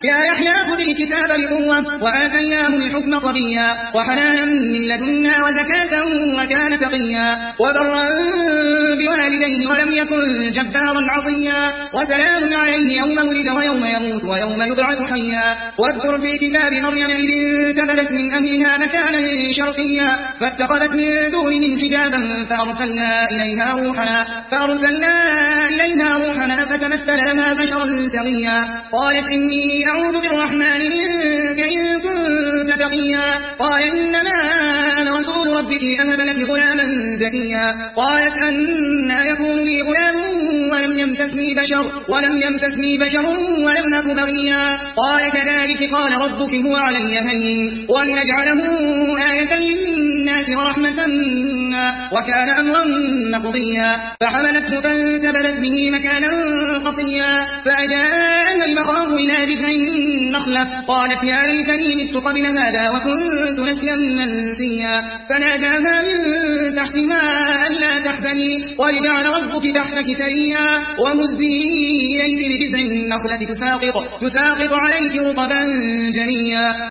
يا يحيى خذ الكتاب بقوة وآتيناه الحكم صبيا وحنانا من لدنا وزكاة وكان تقيا وبرا بوالديه ولم يكن جبارا عصيا وسلام عليه يوم ولد ويوم يموت ويوم يبعث حيا واذكر في كتاب مريم إذ انتبذت من أهلها مكانا شرقيا فاتخذت من دونهم حجابا فأرسلنا إليها روحنا فتمثل لها بشرا سويا قالت إني أعوذ بالرحمن منك إن كنت تقيا قال إنما أنا رسول ربك أهب لك غلاما زكيا قالت أنى يكون لي غلام ولم يمسسني بشر ولم أك بغيا قال كذلك قال ربك هو علي هين ولنجعله آية للناس ورحمة منا وكان أمرا مقضيا فحملته فانتبذت به مكانا قصيا فأجاءنا المخاض إلى جذع النخلة قالت يا ليتني مت قبل هذا وكنت نسيا منسيا فناداها من تحتها ألا تحزني وجعل ربك تحتك سريا وهزي إليك بجذع النخلة تساقط عليك رطبا جنيا